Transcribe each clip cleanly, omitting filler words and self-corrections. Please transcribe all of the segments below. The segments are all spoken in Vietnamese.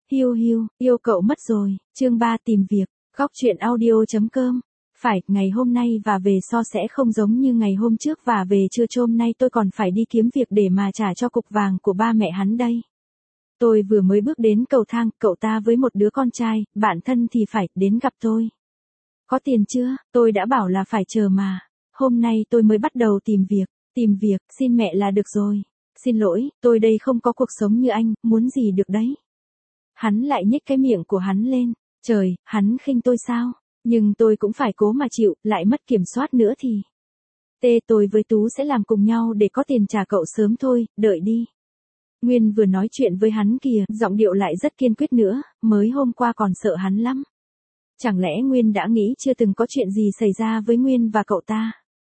Hiu hiu, yêu cậu mất rồi, chương 3 tìm việc, góc chuyện audio.com. Phải, ngày hôm nay và về so sẽ không giống như ngày hôm trước và về trưa hôm nay tôi còn phải đi kiếm việc để mà trả cho cục vàng của ba mẹ hắn đây. Tôi vừa mới bước đến cầu thang, cậu ta với một đứa con trai, bạn thân thì phải đến gặp tôi. Có tiền chưa? Tôi đã bảo là phải chờ mà. Hôm nay tôi mới bắt đầu tìm việc, xin mẹ là được rồi. Xin lỗi, tôi đây không có cuộc sống như anh, muốn gì được đấy. Hắn lại nhếch cái miệng của hắn lên, trời, hắn khinh tôi sao? Nhưng tôi cũng phải cố mà chịu, lại mất kiểm soát nữa thì. Tôi với Tú sẽ làm cùng nhau để có tiền trả cậu sớm thôi, đợi đi. Nguyên vừa nói chuyện với hắn kìa, giọng điệu lại rất kiên quyết nữa, mới hôm qua còn sợ hắn lắm. Chẳng lẽ Nguyên đã nghĩ chưa từng có chuyện gì xảy ra với Nguyên và cậu ta?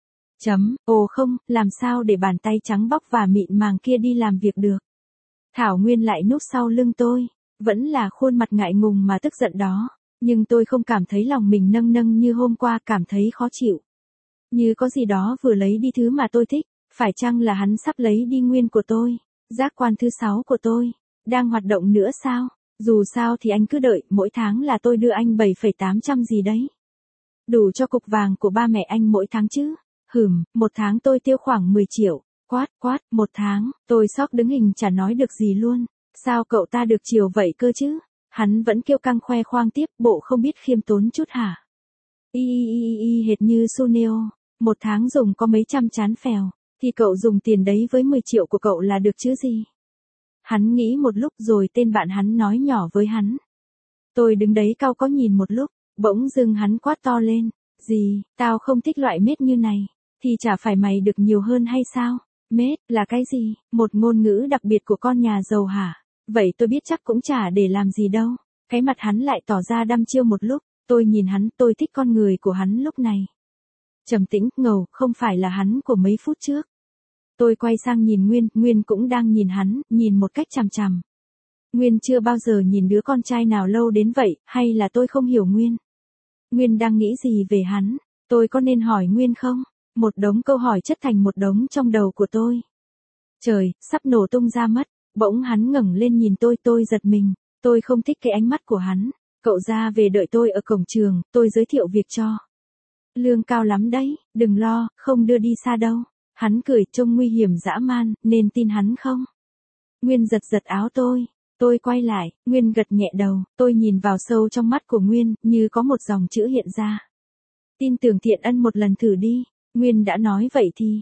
Ồ không, làm sao để bàn tay trắng bóc và mịn màng kia đi làm việc được? Thảo Nguyên lại núp sau lưng tôi, vẫn là khuôn mặt ngại ngùng mà tức giận đó, nhưng tôi không cảm thấy lòng mình nâng nâng như hôm qua, cảm thấy khó chịu. Như có gì đó vừa lấy đi thứ mà tôi thích, phải chăng là hắn sắp lấy đi Nguyên của tôi, giác quan thứ 6 của tôi, đang hoạt động nữa sao? Dù sao thì anh cứ đợi, mỗi tháng là tôi đưa anh 7,800 gì đấy. Đủ cho cục vàng của ba mẹ anh mỗi tháng chứ? Một tháng tôi tiêu khoảng 10 triệu. Một tháng, tôi sốc đứng hình chả nói được gì luôn. Sao cậu ta được chiều vậy cơ chứ? Hắn vẫn kiêu căng khoe khoang tiếp, bộ không biết khiêm tốn chút hả? Hệt như Suneo, một tháng dùng có mấy trăm chán phèo, thì cậu dùng tiền đấy với 10 triệu của cậu là được chứ gì? Hắn nghĩ một lúc rồi tên bạn hắn nói nhỏ với hắn. Tôi đứng đấy cau có nhìn một lúc, bỗng dưng hắn quát to lên. Gì, tao không thích loại mết như này, thì chả phải mày được nhiều hơn hay sao? Mết, là cái gì? Một ngôn ngữ đặc biệt của con nhà giàu hả? Vậy tôi biết chắc cũng chả để làm gì đâu. Cái mặt hắn lại tỏ ra đăm chiêu một lúc, tôi nhìn hắn, tôi thích con người của hắn lúc này. Trầm tĩnh, ngầu, không phải là hắn của mấy phút trước. Tôi quay sang nhìn Nguyên, Nguyên cũng đang nhìn hắn, nhìn một cách chằm chằm. Nguyên chưa bao giờ nhìn đứa con trai nào lâu đến vậy, hay là tôi không hiểu Nguyên? Nguyên đang nghĩ gì về hắn? Tôi có nên hỏi Nguyên không? Một đống câu hỏi chất thành một đống trong đầu của tôi. Trời, sắp nổ tung ra mất. Bỗng hắn ngẩng lên nhìn tôi giật mình. Tôi không thích cái ánh mắt của hắn. Cậu ra về đợi tôi ở cổng trường, tôi giới thiệu việc cho. Lương cao lắm đấy, đừng lo, không đưa đi xa đâu. Hắn cười trông nguy hiểm dã man, nên tin hắn không? Nguyên giật áo tôi. Tôi quay lại, Nguyên gật nhẹ đầu, tôi nhìn vào sâu trong mắt của Nguyên, như có một dòng chữ hiện ra. Tin tưởng thiện ân một lần thử đi. Nguyên đã nói vậy thì,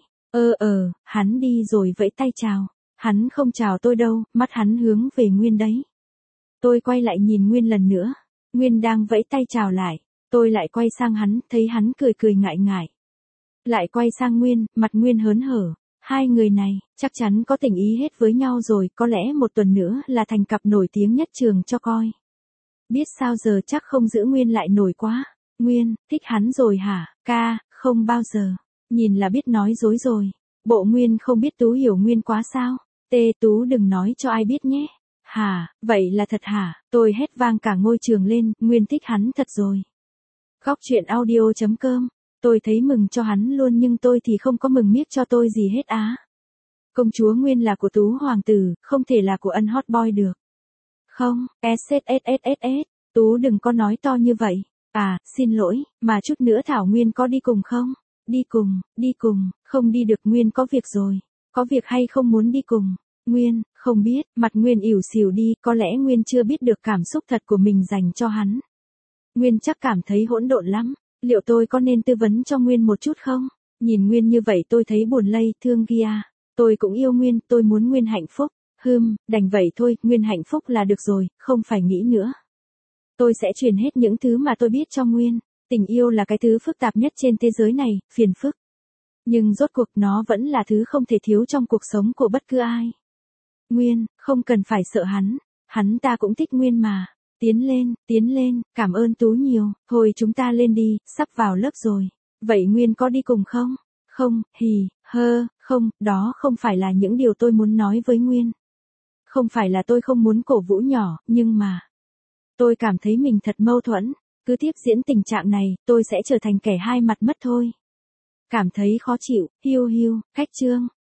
hắn đi rồi vẫy tay chào. Hắn không chào tôi đâu, mắt hắn hướng về Nguyên đấy. Tôi quay lại nhìn Nguyên lần nữa. Nguyên đang vẫy tay chào lại. Tôi lại quay sang hắn, thấy hắn cười ngại ngại. Lại quay sang Nguyên, mặt Nguyên hớn hở. Hai người này, chắc chắn có tình ý hết với nhau rồi, có lẽ một tuần nữa là thành cặp nổi tiếng nhất trường cho coi. Biết sao giờ chắc không giữ Nguyên lại nổi quá. Nguyên, thích hắn rồi hả? Ca, không bao giờ. Nhìn là biết nói dối rồi. Bộ Nguyên không biết Tú hiểu Nguyên quá sao? Tú đừng nói cho ai biết nhé. Hả, vậy là thật hả? Tôi hét vang cả ngôi trường lên, Nguyên thích hắn thật rồi. Góc chuyện audio.com. Tôi thấy mừng cho hắn luôn nhưng tôi thì không có mừng miết cho tôi gì hết á. Công chúa Nguyên là của Tú hoàng tử, không thể là của ân hot boy được. Không, Tú đừng có nói to như vậy. À, xin lỗi, mà chút nữa Thảo Nguyên có đi cùng không? Đi cùng, không đi được Nguyên có việc rồi. Có việc hay không muốn đi cùng? Nguyên, không biết, mặt Nguyên ỉu xìu đi, có lẽ Nguyên chưa biết được cảm xúc thật của mình dành cho hắn. Nguyên chắc cảm thấy hỗn độn lắm. Liệu tôi có nên tư vấn cho Nguyên một chút không? Nhìn Nguyên như vậy tôi thấy buồn lây, thương kia. Tôi cũng yêu Nguyên, tôi muốn Nguyên hạnh phúc. Đành vậy thôi, Nguyên hạnh phúc là được rồi, không phải nghĩ nữa. Tôi sẽ truyền hết những thứ mà tôi biết cho Nguyên. Tình yêu là cái thứ phức tạp nhất trên thế giới này, phiền phức. Nhưng rốt cuộc nó vẫn là thứ không thể thiếu trong cuộc sống của bất cứ ai. Nguyên, không cần phải sợ hắn ta cũng thích Nguyên mà. Tiến lên, cảm ơn Tú nhiều, thôi chúng ta lên đi, sắp vào lớp rồi. Vậy Nguyên có đi cùng không? Không, không, đó không phải là những điều tôi muốn nói với Nguyên. Không phải là tôi không muốn cổ vũ nhỏ, nhưng mà tôi cảm thấy mình thật mâu thuẫn, cứ tiếp diễn tình trạng này, tôi sẽ trở thành kẻ hai mặt mất thôi. Cảm thấy khó chịu, cách chương.